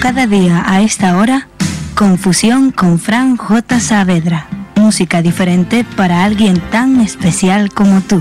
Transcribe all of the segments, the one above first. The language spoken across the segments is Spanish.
Cada día a esta hora, Confusión con Fran J. Saavedra. Música diferente para alguien tan especial como tú.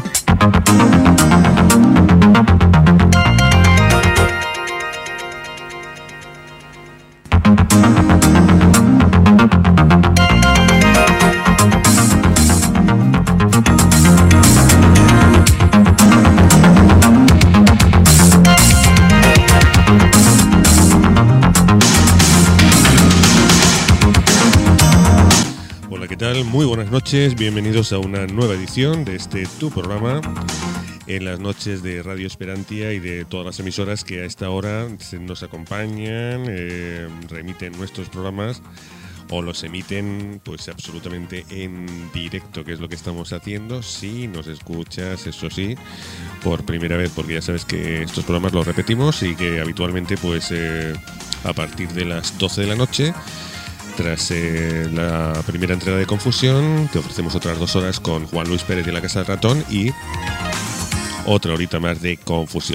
Muy buenas noches, bienvenidos a una nueva edición de tu programa en las noches de Radio Esperantia y de todas las emisoras que a esta hora nos acompañan, remiten nuestros programas o los emiten pues absolutamente en directo, que es lo que estamos haciendo. Si nos escuchas, eso sí, por primera vez, porque ya sabes que estos programas los repetimos y que habitualmente pues a partir de las 12 de la noche, tras la primera entrega de Confusión, te ofrecemos otras 2 horas con Juan Luis Pérez de la Casa del Ratón y otra horita más de Confusión.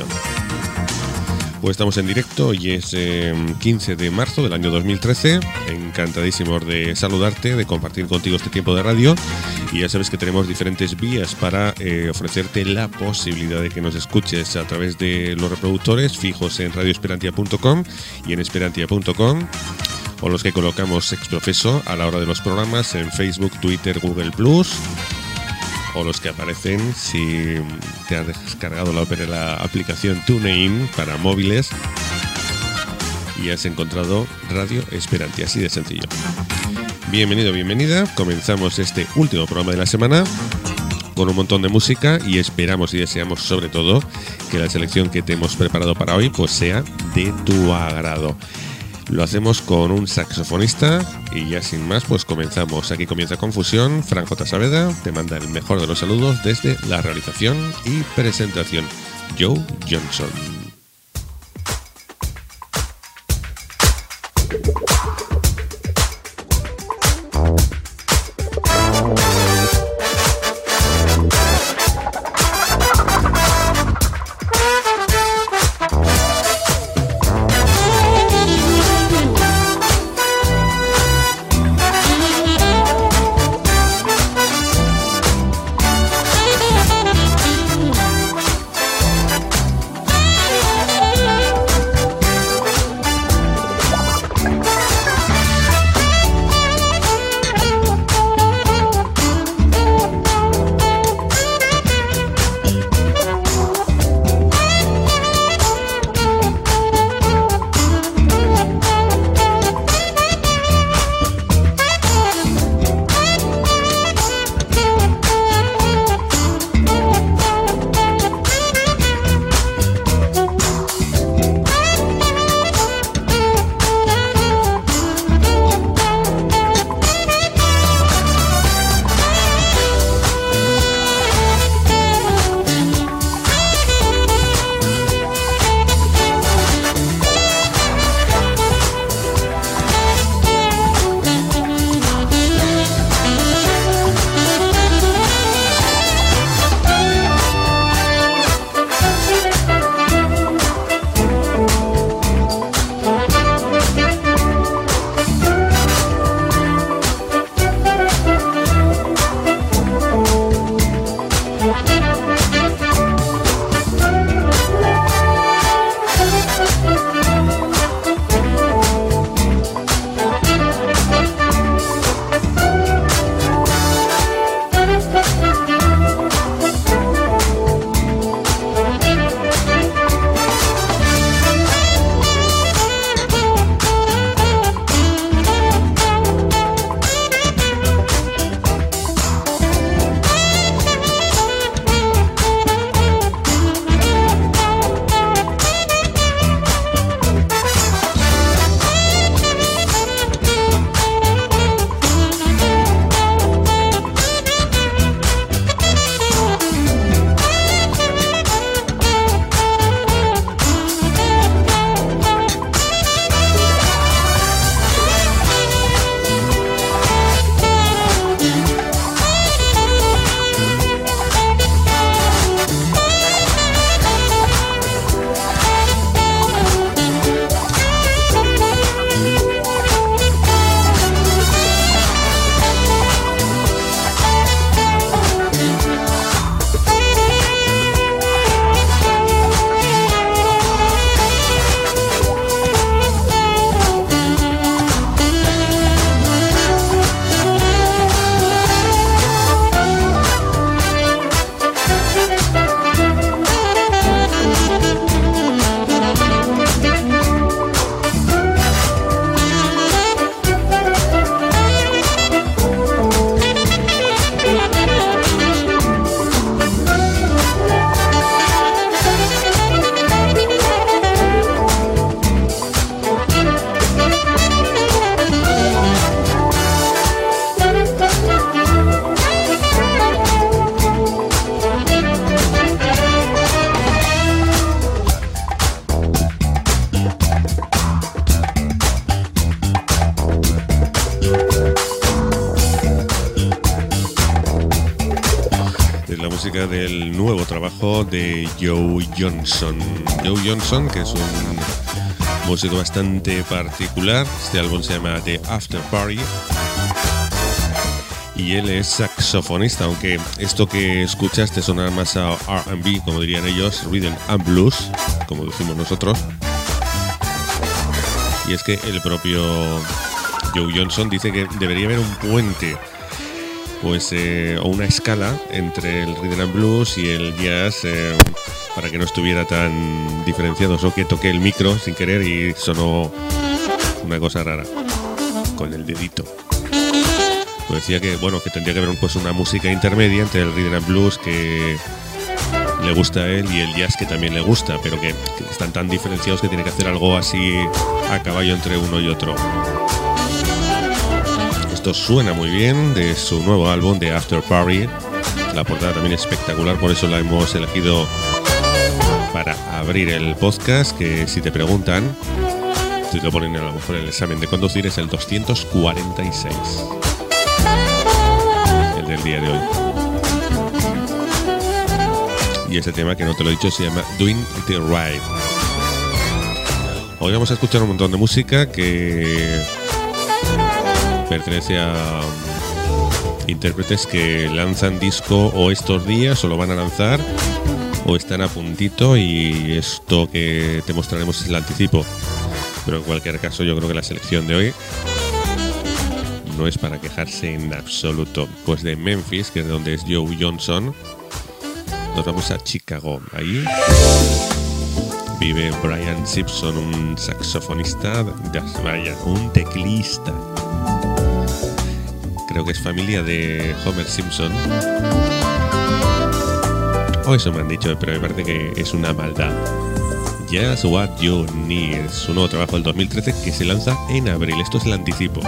Pues estamos en directo y es 15 de marzo del año 2013. Encantadísimos de saludarte, de compartir contigo este tiempo de radio. Y ya sabes que tenemos diferentes vías para ofrecerte la posibilidad de que nos escuches a través de los reproductores fijos en radioesperantia.com y en esperantia.com, o los que colocamos ex profeso a la hora de los programas en Facebook, Twitter, Google+, o los que aparecen si te has descargado la aplicación TuneIn para móviles y has encontrado Radio Esperantia, así de sencillo. Bienvenido, bienvenida. Comenzamos este último programa de la semana con un montón de música y esperamos y deseamos sobre todo que la selección que te hemos preparado para hoy pues sea de tu agrado. Lo hacemos con un saxofonista y ya sin más pues comenzamos. Aquí comienza Confusión. Fran J. Saavedra te manda el mejor de los saludos desde la realización y presentación. Joe Johnson. música del nuevo trabajo de Joe Johnson. Joe Johnson, que es un músico bastante particular. Este álbum se llama The After Party. Y él es saxofonista, aunque esto que escuchaste sonará más a R&B, como dirían ellos, Rhythm and Blues, como decimos nosotros. Y es que el propio Joe Johnson dice que debería haber un puente, pues, o una escala entre el Rhythm and Blues y el jazz, para que no estuviera tan diferenciados, o que toqué el micro sin querer y sonó una cosa rara con el dedito. Pues decía que, bueno, que tendría que haber pues una música intermedia entre el Rhythm and Blues que le gusta a él y el jazz que también le gusta, pero que están tan diferenciados que tiene que hacer algo así a caballo entre uno y otro. Esto suena muy bien de su nuevo álbum de After Party. La portada también es espectacular, por eso la hemos elegido para abrir el podcast, que si te preguntan, si te lo ponen a lo mejor en el examen de conducir, es el 246. El del día de hoy. Y ese tema, que no te lo he dicho, se llama Doing the Right. Hoy vamos a escuchar un montón de música que pertenece a intérpretes que lanzan disco o estos días o lo van a lanzar o están a puntito, y esto que te mostraremos es el anticipo. Pero en cualquier caso, yo creo que la selección de hoy no es para quejarse en absoluto. Pues de Memphis, que es de donde es Joe Johnson, nos vamos a Chicago. Ahí vive Brian Simpson, un saxofonista, vaya, un teclista. Creo que es familia de Homer Simpson. O eso me han dicho, pero me parece que es una maldad. Just What You Need, su nuevo trabajo del 2013 que se lanza en abril. Esto es el anticipo.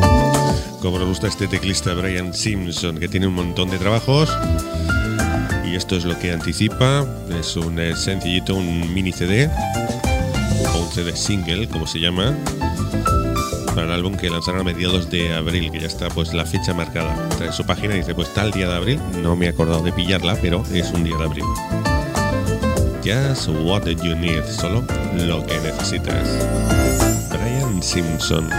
Este teclista Brian Simpson, que tiene un montón de trabajos, y esto es lo que anticipa. Es un sencillito, un mini CD o un CD single, como se llama, para el álbum que lanzarán a mediados de abril, que ya está pues la fecha marcada. Trae su página y dice pues tal día de abril. No me he acordado de pillarla, pero es un día de abril. Just what you need, solo lo que necesitas. Brian Simpson.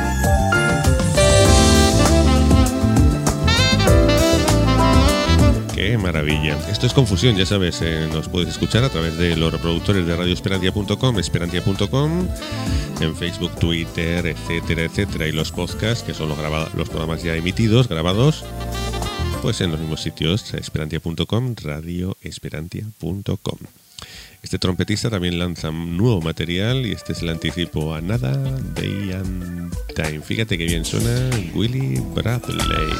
¡Qué maravilla! Esto es Confusión, ya sabes, nos puedes escuchar a través de los reproductores de radioesperantia.com, esperantia.com, en Facebook, Twitter, etcétera, etcétera, y los podcasts, que son los programas ya emitidos, grabados, pues en los mismos sitios, esperantia.com, radioesperantia.com. Este trompetista también lanza nuevo material y este es el anticipo a Nada Day and Time. Fíjate que bien suena Willie Bradley.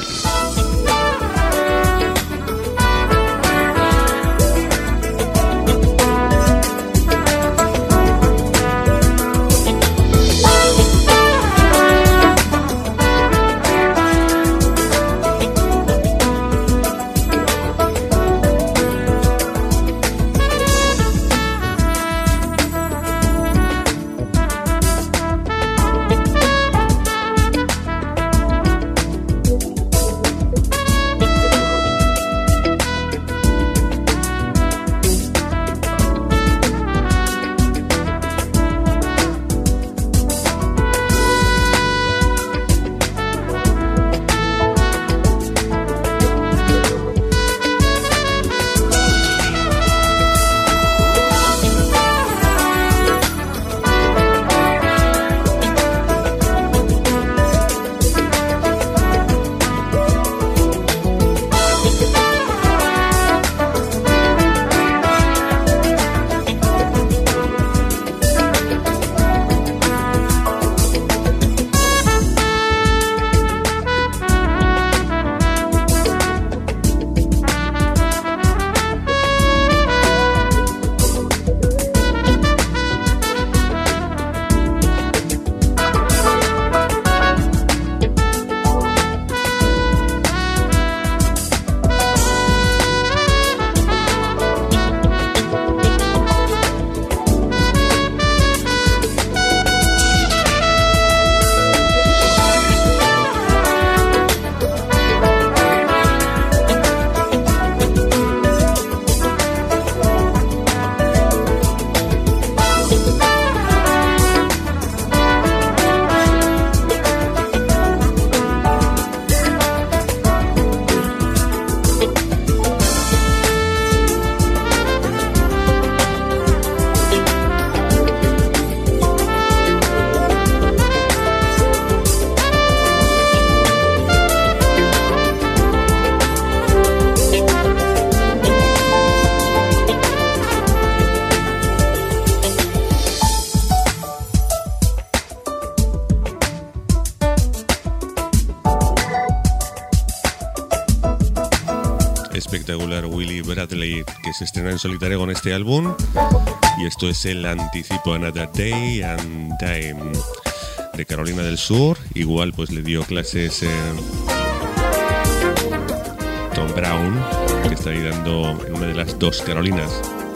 Espectacular Willie Bradley, que se estrena en solitario con este álbum, y esto es el anticipo a Another Day and Time de Carolina del Sur. Igual pues le dio clases Tom Brown, que está ahí dando en una de las dos Carolinas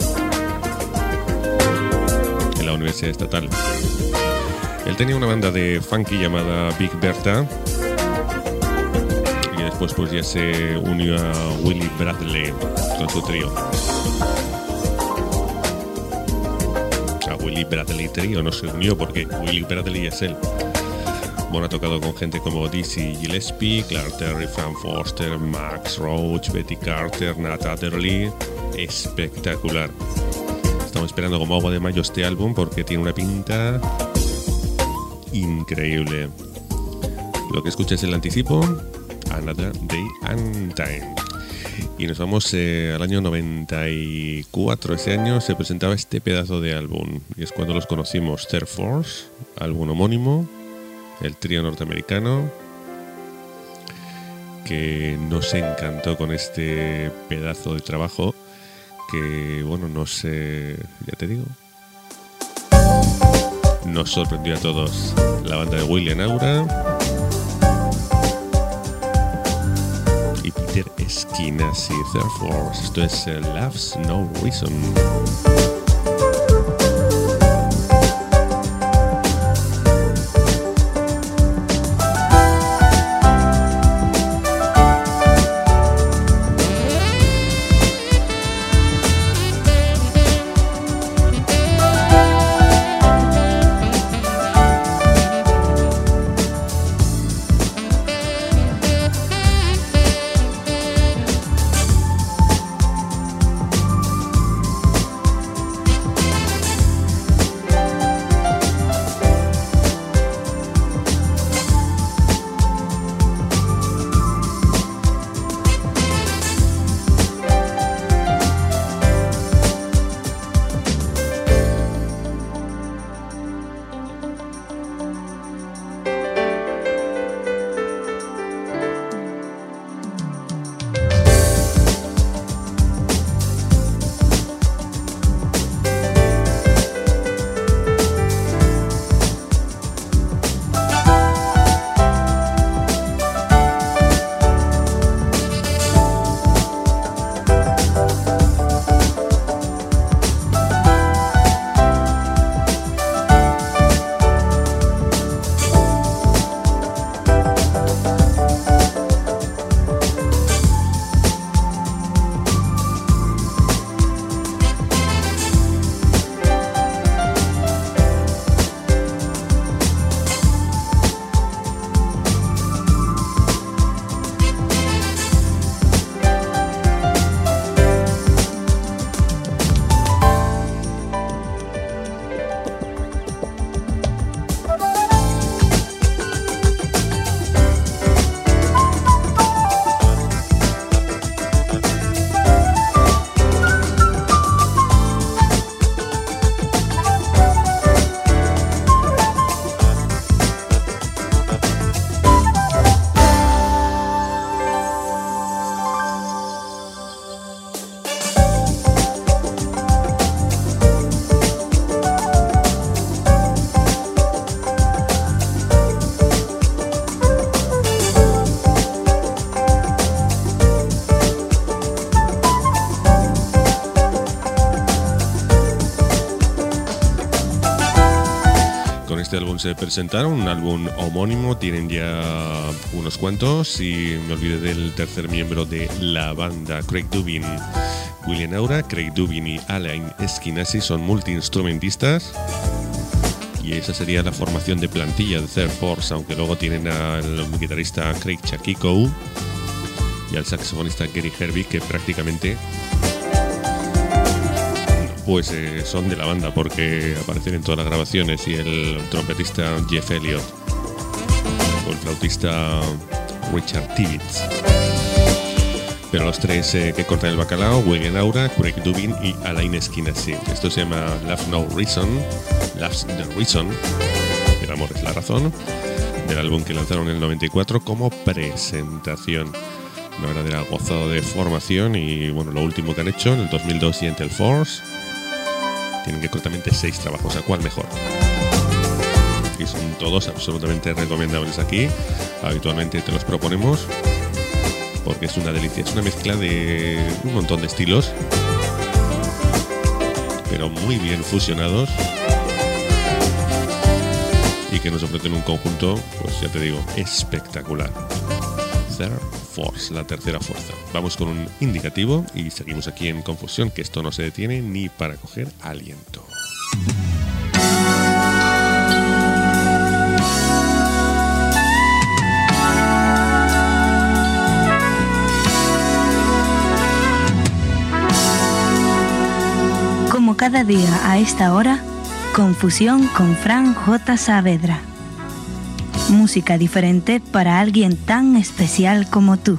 en la Universidad Estatal. Él tenía una banda de funky llamada Big Bertha, y después pues ya se unió a Willie Bradley con su trío. A Willie Bradley Trio no se unió porque Willie Bradley es él. Bueno, ha tocado con gente como Dizzy Gillespie, Clark Terry, Frank Foster, Max Roach, Betty Carter, Nat Adderley. Espectacular. Estamos esperando como agua de mayo este álbum porque tiene una pinta increíble. Lo que escucha es el anticipo, Another Day and Time. Y nos vamos al año 94. Ese año se presentaba este pedazo de álbum, y es cuando los conocimos. Third Force, álbum homónimo, el trío norteamericano, que nos encantó con este pedazo de trabajo que, bueno, ya te digo, nos sorprendió a todos. La banda de William Aura y Peter Esquinasi, Third Force. Esto es Love's No Reason. Este álbum se presentaron, un álbum homónimo, tienen ya unos cuantos, y me olvidé del tercer miembro de la banda, Craig Dubin. William Aura, Craig Dubin y Alain Esquinasi son multiinstrumentistas, y esa sería la formación de plantilla de Third Force, aunque luego tienen al guitarrista Craig Chakiko y al saxofonista Gary Herbig, que prácticamente pues son de la banda porque aparecen en todas las grabaciones, y el trompetista Jeff Elliott o el flautista Richard Tibbetts. Pero los tres que cortan el bacalao: William Aura, Craig Dubin y Alain Esquinasi. Esto se llama Love No Reason, Love's the Reason, el amor es la razón, del álbum que lanzaron en el 94 como presentación. Una verdadera gozada de formación, y bueno, lo último que han hecho en el 2002 y Intel Force. Tienen que cortamente 6 trabajos, ¿a cuál mejor? Y son todos absolutamente recomendables aquí. Habitualmente te los proponemos porque es una delicia. Es una mezcla de un montón de estilos, pero muy bien fusionados, y que nos ofrecen un conjunto, pues ya te digo, espectacular. Third Force, la tercera fuerza. Vamos con un indicativo y seguimos aquí en Confusión, que esto no se detiene ni para coger aliento. Como cada día a esta hora, Confusión con Fran J. Saavedra. Música diferente para alguien tan especial como tú.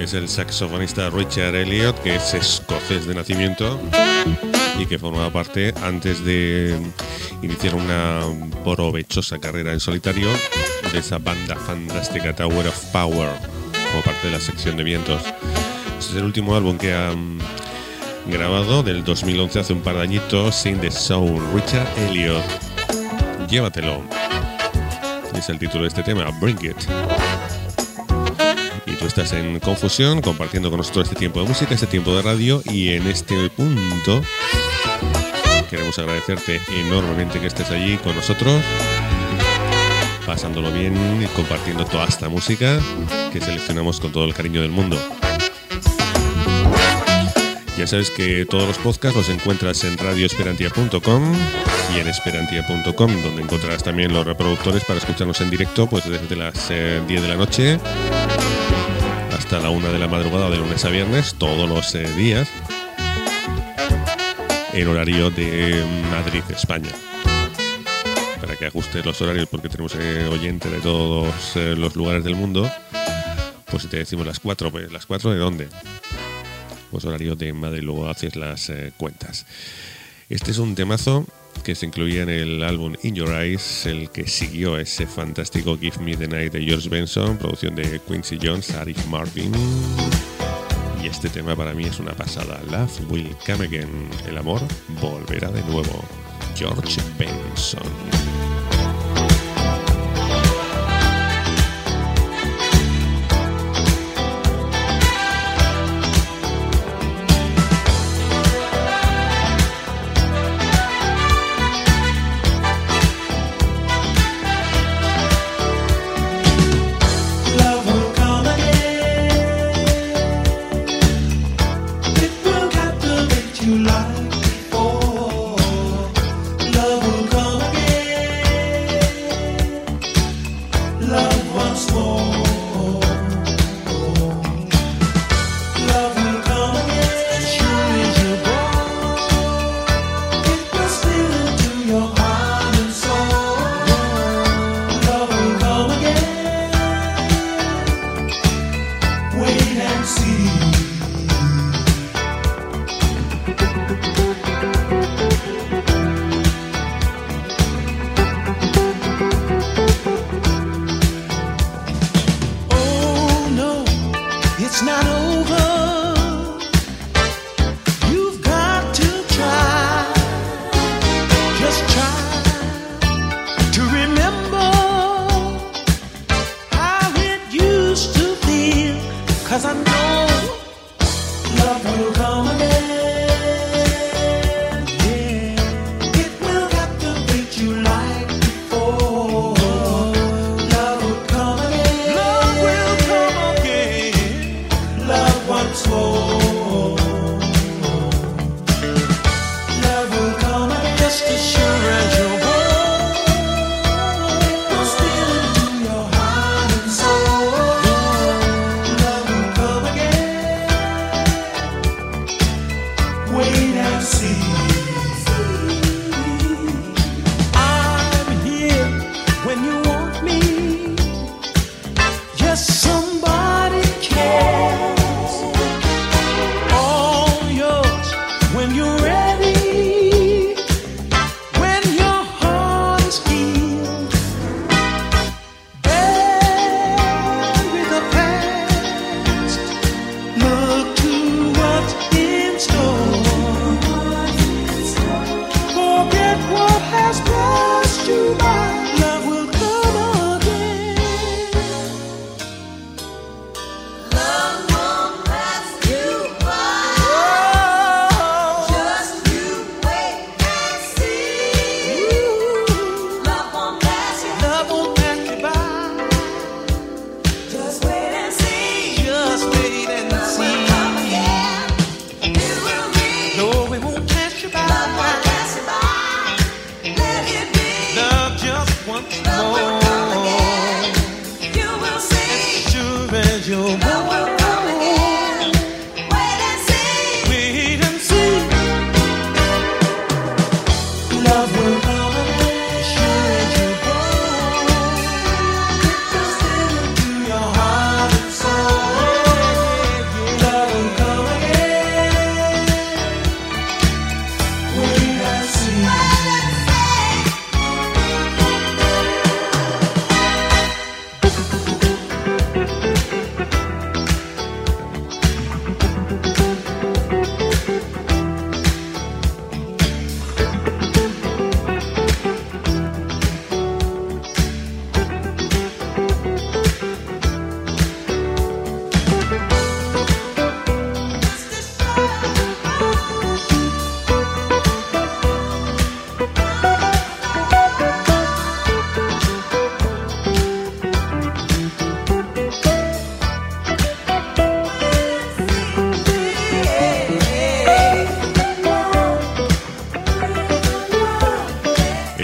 es el saxofonista Richard Elliott, que es escocés de nacimiento y que formaba parte, antes de iniciar una provechosa carrera en solitario, de esa banda fantástica Tower of Power, como parte de la sección de vientos. Este es el último álbum que ha grabado, del 2011, hace un par de añitos, Sing the Soul. Richard Elliott, llévatelo, es el título de este tema, Bring It. Y tú estás en Confusión, compartiendo con nosotros este tiempo de música, este tiempo de radio, y en este punto queremos agradecerte enormemente que estés allí con nosotros, pasándolo bien y compartiendo toda esta música que seleccionamos con todo el cariño del mundo. Ya sabes que todos los podcasts los encuentras en radioesperantia.com y en esperantia.com, donde encontrarás también los reproductores para escucharnos en directo, pues desde las 10 de la noche hasta la 1 de la madrugada, de lunes a viernes, todos los días, en horario de Madrid, España. Para que ajustes los horarios, porque tenemos oyentes de todos los lugares del mundo. Pues si te decimos las 4, pues las 4 ¿de dónde? Pues horario de Madrid, luego haces las cuentas. Este es un temazo que se incluía en el álbum In Your Eyes, el que siguió ese fantástico Give Me the Night de George Benson, producción de Quincy Jones, Arif Martin. Y este tema para mí es una pasada. Love Will Come Again. El amor volverá de nuevo. George Benson.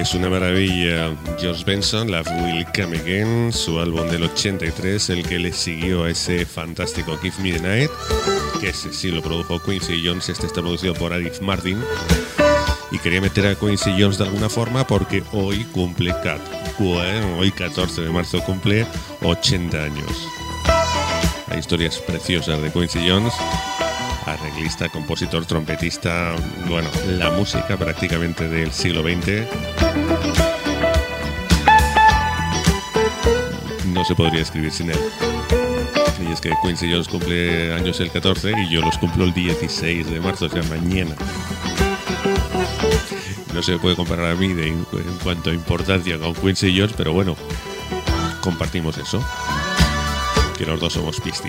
Es una maravilla. George Benson, Love Will Come Again, su álbum del 83, el que le siguió a ese fantástico Give Me the Night, que ese sí lo produjo Quincy Jones. Este está producido por Arif Mardin. Y quería meter a Quincy Jones de alguna forma porque hoy cumple, hoy 14 de marzo cumple 80 años. Hay historias preciosas de Quincy Jones. Arreglista, compositor, trompetista, bueno, la música prácticamente del siglo XX. No se podría escribir sin él. Y es que Quincy Jones cumple años el 14 y yo los cumplo el 16 de marzo, o sea, mañana. No se puede comparar a mí en cuanto a importancia con Quincy Jones, pero bueno, compartimos eso, que los dos somos Piscis.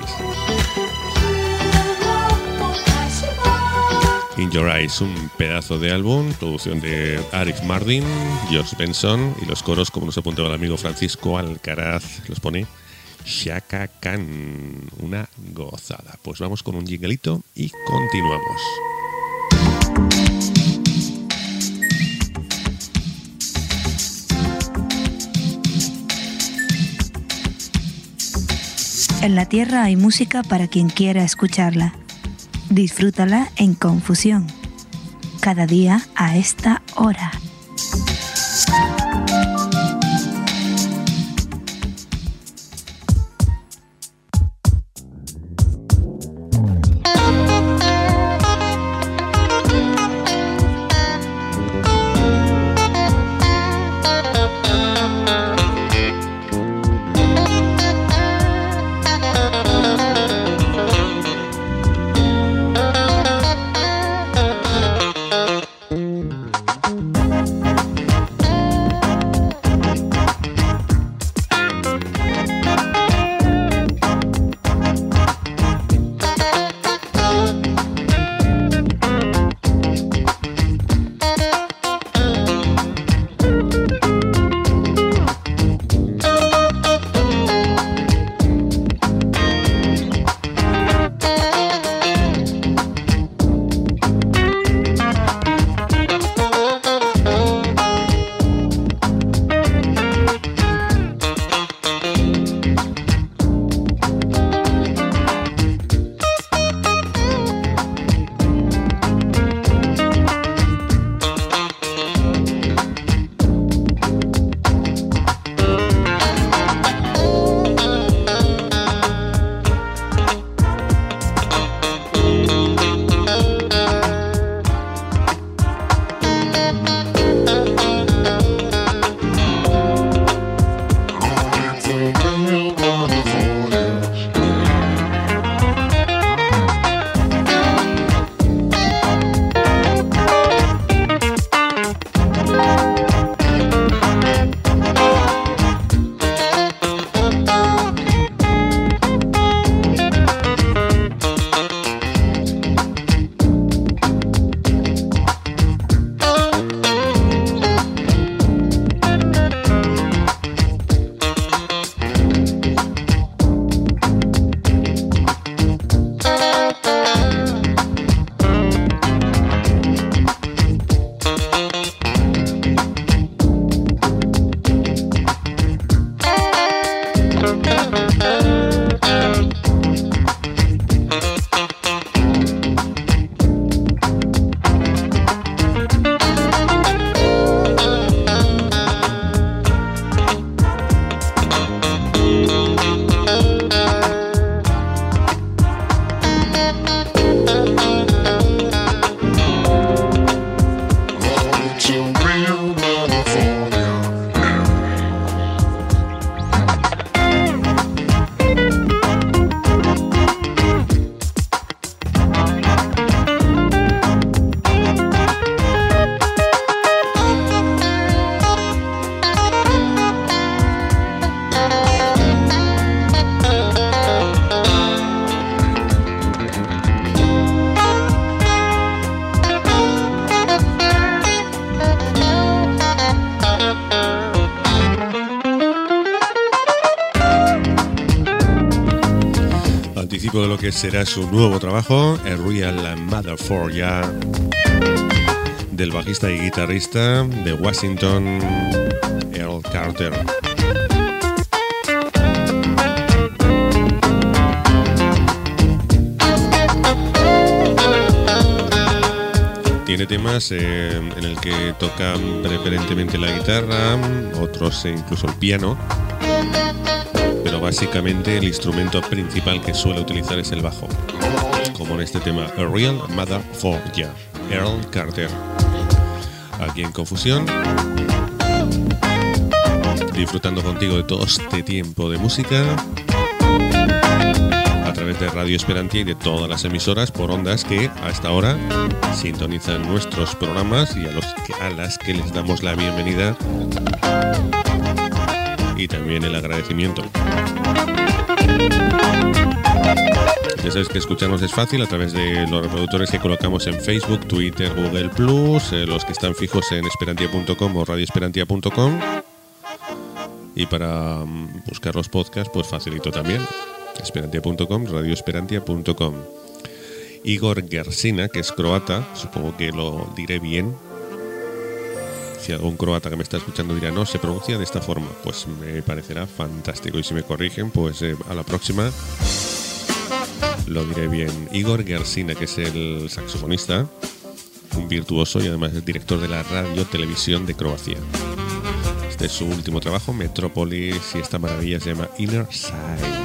In Your Eyes, un pedazo de álbum, producción de Arif Mardin, George Benson, y los coros, como nos apuntaba el amigo Francisco Alcaraz, los pone Chaka Khan, una gozada. Pues vamos con un jinglito y continuamos. En la Tierra hay música para quien quiera escucharla. Disfrútala en Confusión, cada día a esta hora. De lo que será su nuevo trabajo, A Real Mother for Ya, del bajista y guitarrista de Washington, Earl Carter. Tiene temas en el que toca preferentemente la guitarra, otros incluso el piano, pero básicamente el instrumento principal que suele utilizar es el bajo, como en este tema A Real Mother for Ya, Earl Carter. Aquí en Confusión, disfrutando contigo de todo este tiempo de música a través de Radio Esperantia y de todas las emisoras por ondas que hasta ahora sintonizan nuestros programas y a las que les damos la bienvenida y también el agradecimiento. Ya sabes que escucharnos es fácil a través de los reproductores que colocamos en Facebook, Twitter, Google+, los que están fijos en esperantia.com o radioesperantia.com, y para buscar los podcasts pues facilito también, esperantia.com, radioesperantia.com. Igor Gersina, que es croata, supongo que lo diré bien. Si algún croata que me está escuchando dirá no, se pronuncia de esta forma, pues me parecerá fantástico, y si me corrigen pues a la próxima lo diré bien. Igor Gersina, que es el saxofonista, un virtuoso y además es director de la Radio Televisión de Croacia. Este es su último trabajo, Metrópolis, y esta maravilla se llama Inner Side.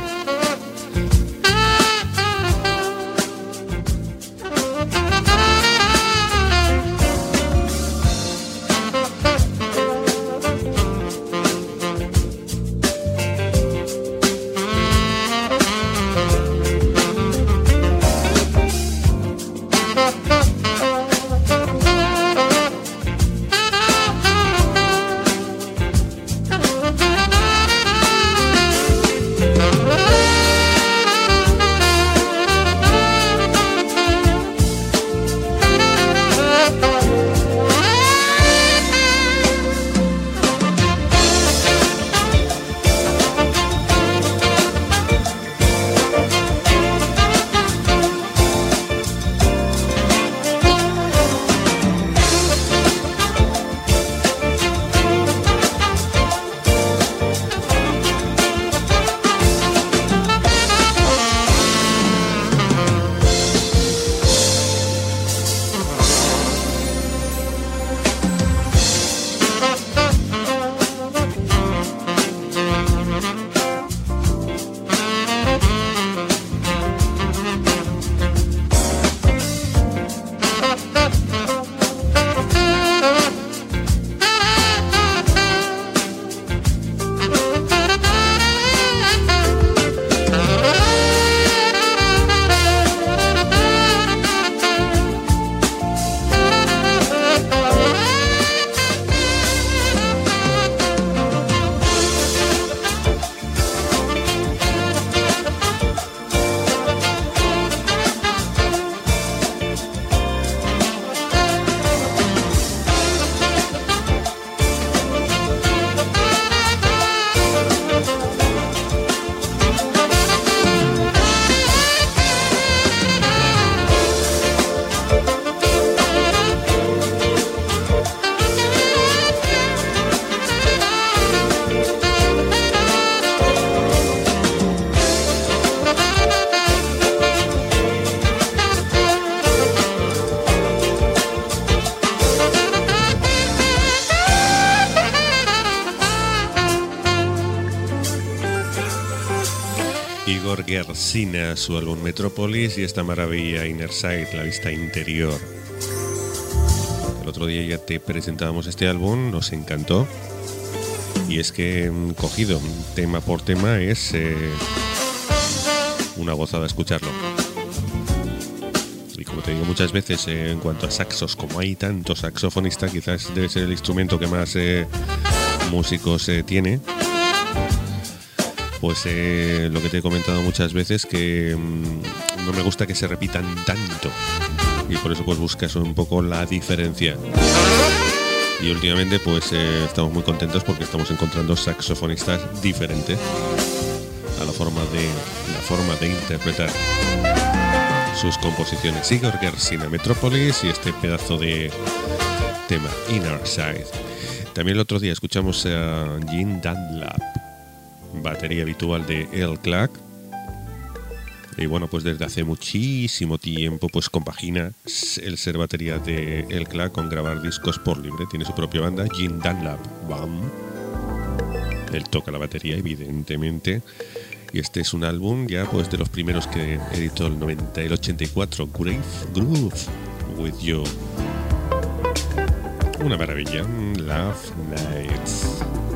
Igor Gersina, su álbum Metrópolis, y esta maravilla Inner Sight, la vista interior. El otro día ya te presentábamos este álbum, nos encantó, y es que cogido tema por tema es una gozada escucharlo. Y como te digo muchas veces, en cuanto a saxos, como hay tantos saxofonistas, quizás debe ser el instrumento que más músicos tiene. Pues lo que te he comentado muchas veces, que no me gusta que se repitan tanto, y por eso pues buscas un poco la diferencia. Y últimamente pues estamos muy contentos porque estamos encontrando saxofonistas diferentes a la forma de interpretar sus composiciones. Igor Gersina, Metrópolis, y este pedazo de tema Inner Side. También el otro día escuchamos a Gene Dunlap, batería habitual de El Clack. Y bueno, pues desde hace muchísimo tiempo pues compagina el ser batería de El Clack con grabar discos por libre. Tiene su propia banda, Gene Dunlap Band. Él toca la batería, evidentemente. Y este es un álbum ya pues de los primeros que editó el 84, Groove With You. Una maravilla, Love Nights.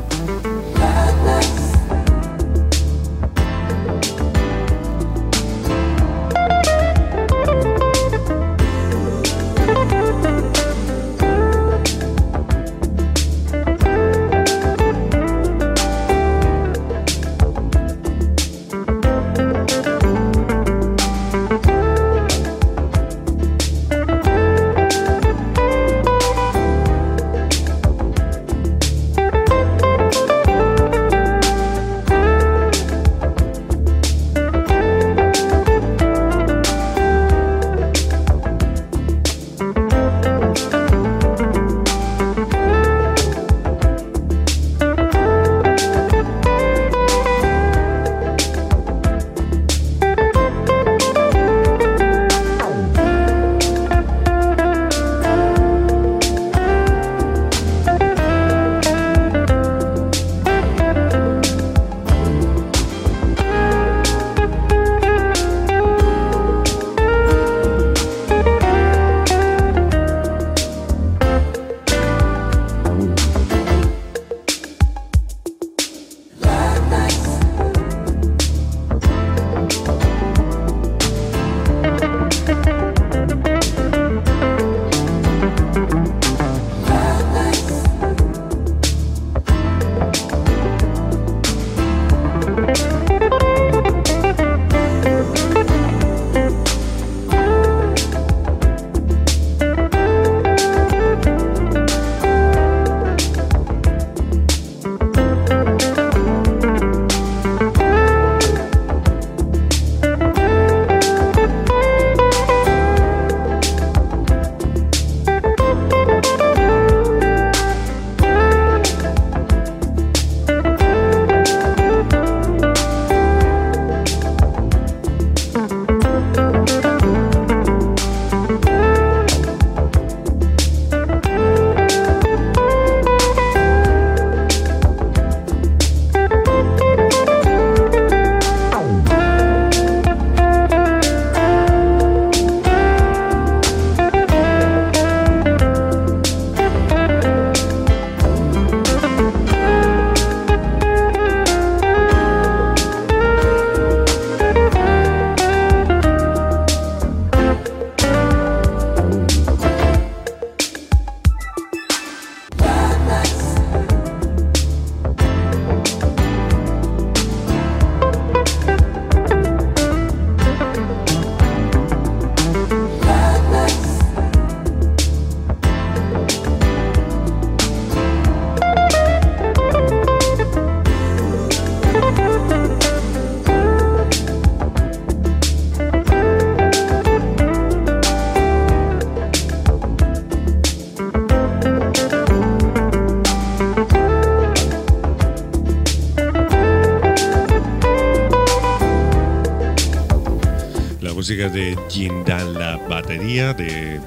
Música de Gene Dunlap, batería de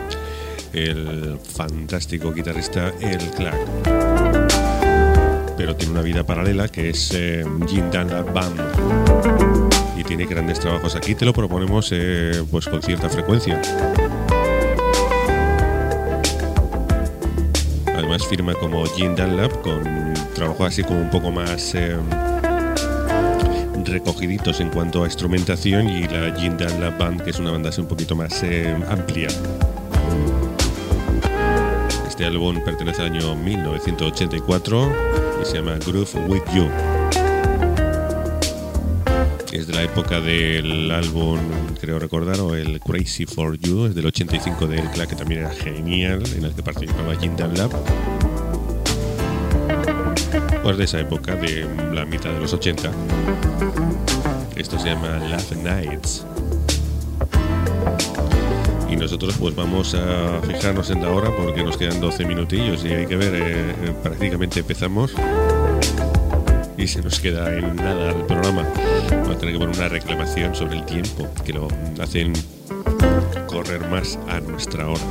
el fantástico guitarrista El Clack. Pero tiene una vida paralela que es Gene Dunlap Band y tiene grandes trabajos. Aquí te lo proponemos pues con cierta frecuencia. Además firma como Gene Dunlap con trabajo así como un poco más recogiditos en cuanto a instrumentación, y la Gene Dunlap Band, que es una banda así un poquito más amplia. Este álbum pertenece al año 1984 y se llama Groove With You. Es de la época del álbum, creo recordar, o el Crazy For You, es del 85 de El Clack, que también era genial, en el que participaba Gene Dunlap. Pues de esa época, de la mitad de los 80. Esto se llama Love Nights. y nosotros pues vamos a fijarnos en la hora porque nos quedan 12 minutillos y hay que ver, prácticamente empezamos y se nos queda en nada el programa. Vamos a tener que poner una reclamación sobre el tiempo, que lo hacen correr más a nuestra hora.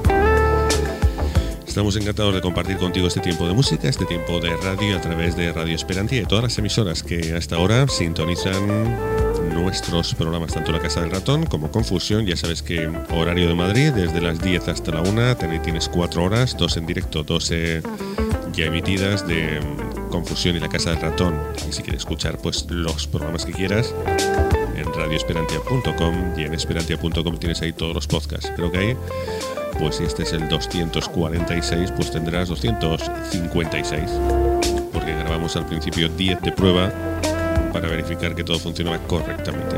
Estamos encantados de compartir contigo este tiempo de música, este tiempo de radio a través de Radio Esperantia y todas las emisoras que hasta ahora sintonizan nuestros programas, tanto La Casa del Ratón como Confusión. Ya sabes que horario de Madrid, desde las 10 hasta la 1, tienes 4 horas, 2 en directo, 2 ya emitidas de Confusión y La Casa del Ratón. Y si quieres escuchar pues los programas que quieras, en radioesperantia.com y en esperantia.com tienes ahí todos los podcasts. Creo que hay, pues si este es el 246, pues tendrás 256, porque grabamos al principio 10 de prueba para verificar que todo funcionaba correctamente.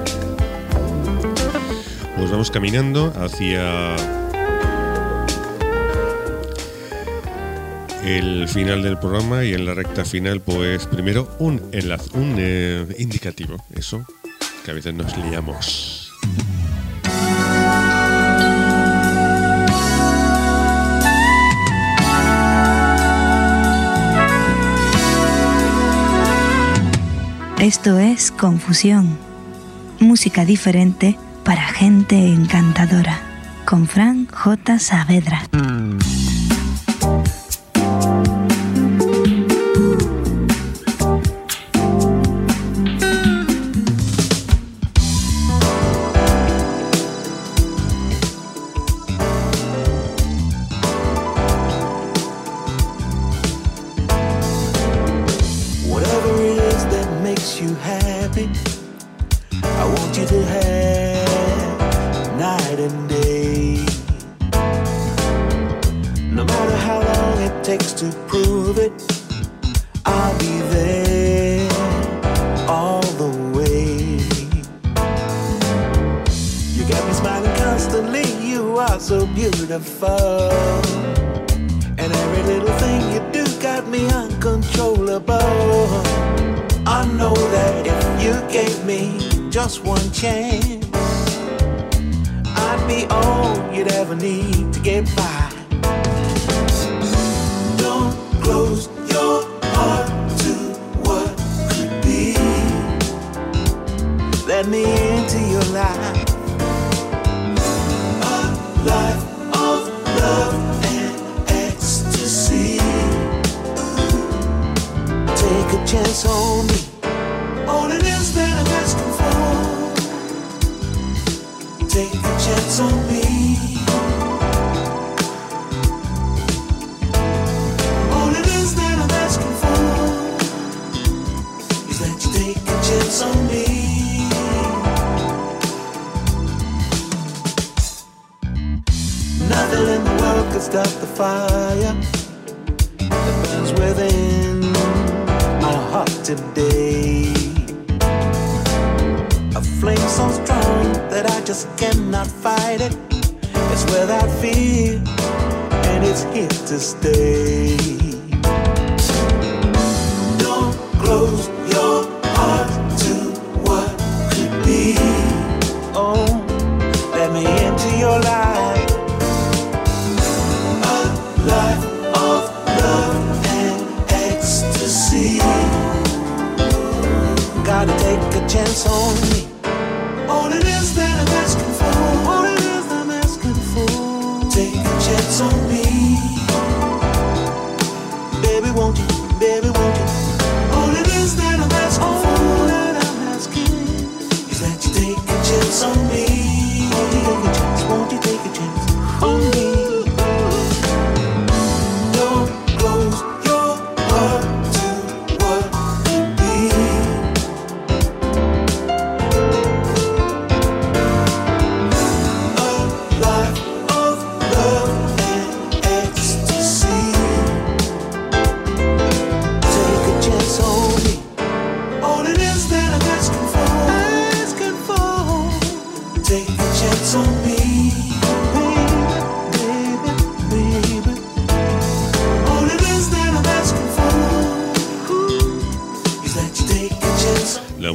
Pues vamos caminando hacia el final del programa y en la recta final, pues primero un enlace, un indicativo, eso, que a veces nos liamos. Esto es Confusión, música diferente para gente encantadora, con Fran J. Saavedra.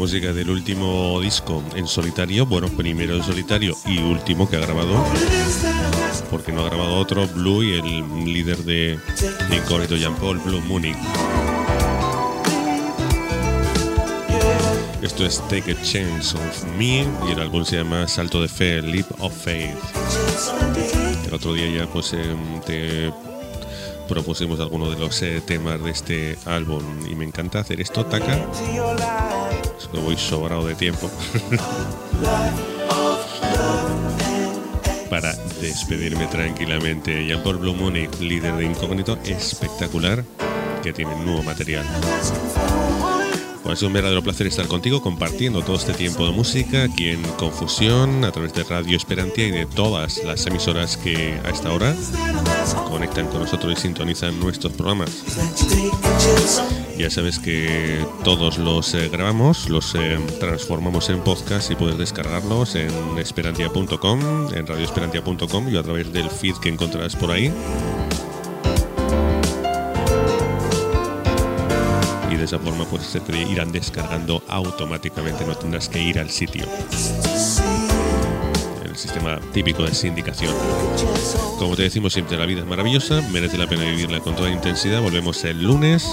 música del último disco en solitario, bueno, primero en solitario y último que ha grabado, porque no ha grabado otro, Blue, y el líder de Incógnito, Jean Paul, Blue Munich. Esto es Take a Chance of Me y el álbum se llama Salto de Fe, Leap of Faith. El otro día ya pues te propusimos algunos de los temas de este álbum y me encanta hacer esto, taca. Es que voy sobrado de tiempo para despedirme tranquilamente. Jean Paul Blue Munich, líder de Incógnito, espectacular, que tiene nuevo material. Pues es un verdadero placer estar contigo compartiendo todo este tiempo de música aquí en Confusión a través de Radio Esperantia y de todas las emisoras que a esta hora conectan con nosotros y sintonizan nuestros programas. Ya sabes que todos los grabamos, los transformamos en podcast y puedes descargarlos en esperantia.com, en radioesperantia.com y a través del feed que encontrarás por ahí. Y de esa forma pues se te irán descargando automáticamente, no tendrás que ir al sitio. El sistema típico de sindicación. Como te decimos siempre, la vida es maravillosa, merece la pena vivirla con toda intensidad. Volvemos el lunes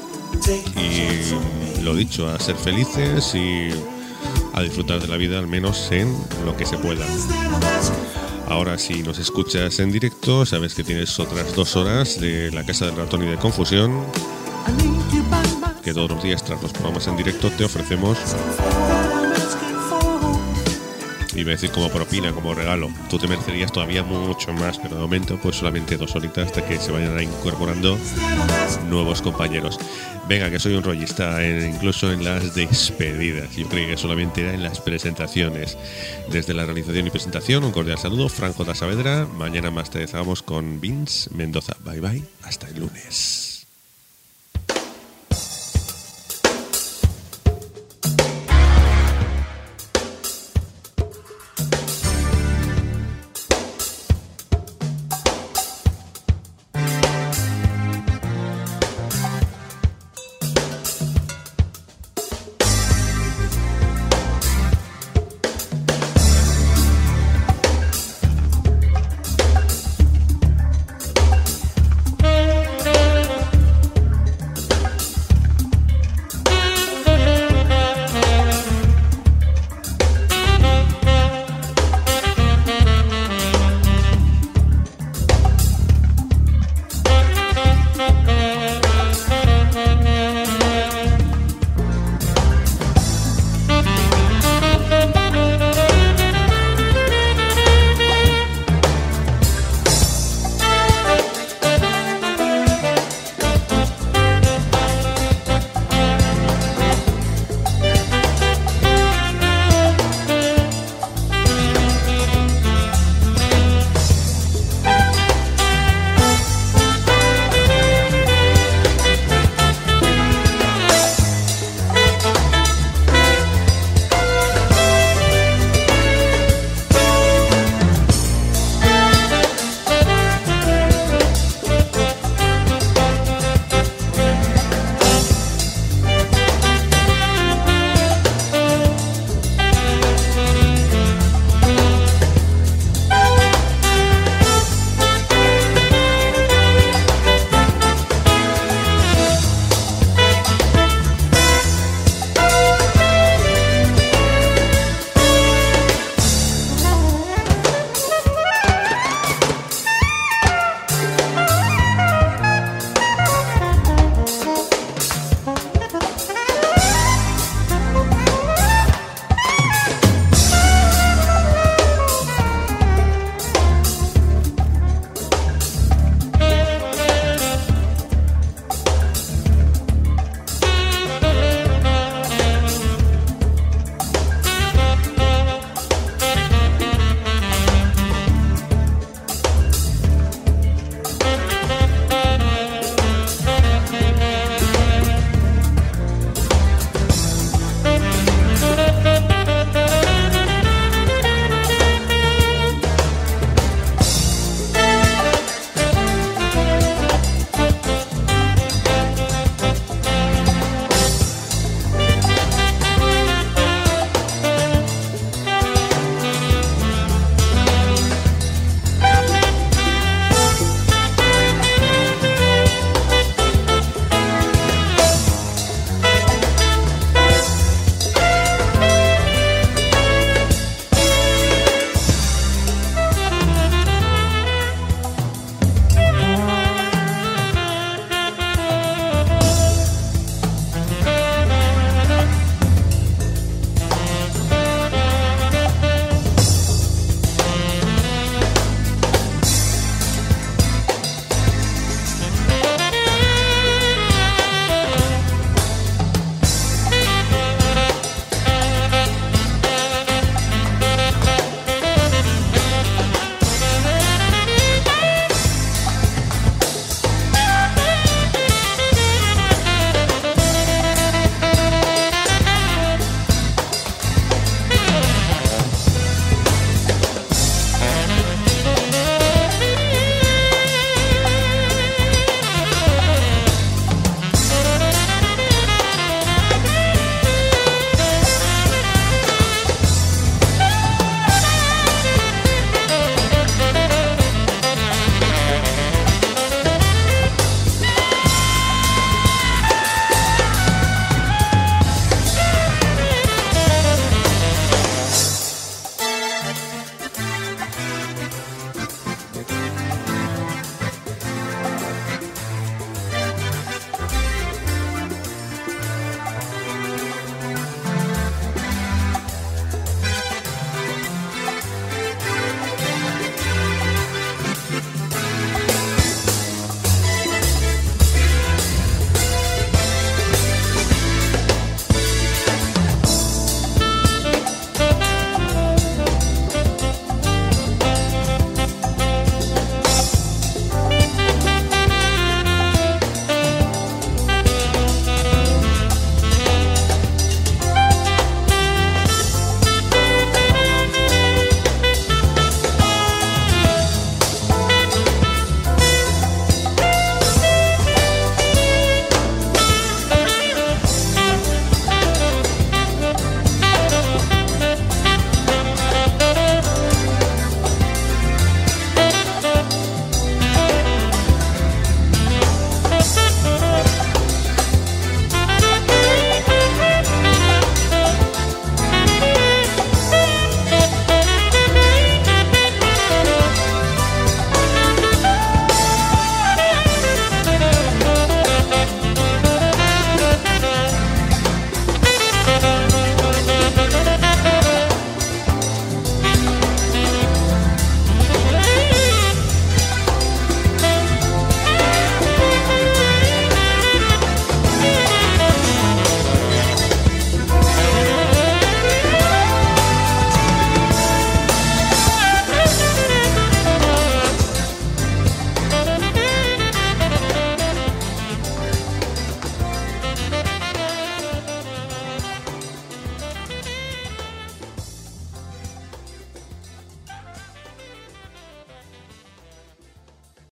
y lo dicho, a ser felices y a disfrutar de la vida, al menos en lo que se pueda. Ahora, si nos escuchas en directo, sabes que tienes otras 2 horas de La Casa del Ratón y de Confusión, que todos los días tras los programas en directo te ofrecemos, iba a decir como propina, como regalo. Tú te merecerías todavía mucho más, pero de momento pues solamente 2 horitas hasta que se vayan incorporando nuevos compañeros. Venga, que soy un rollista, incluso en las despedidas. Yo creí que solamente era en las presentaciones. Desde la realización y presentación, un cordial saludo, Fran J. Saavedra. Mañana más te dejamos con Vince Mendoza. Bye bye, hasta el lunes.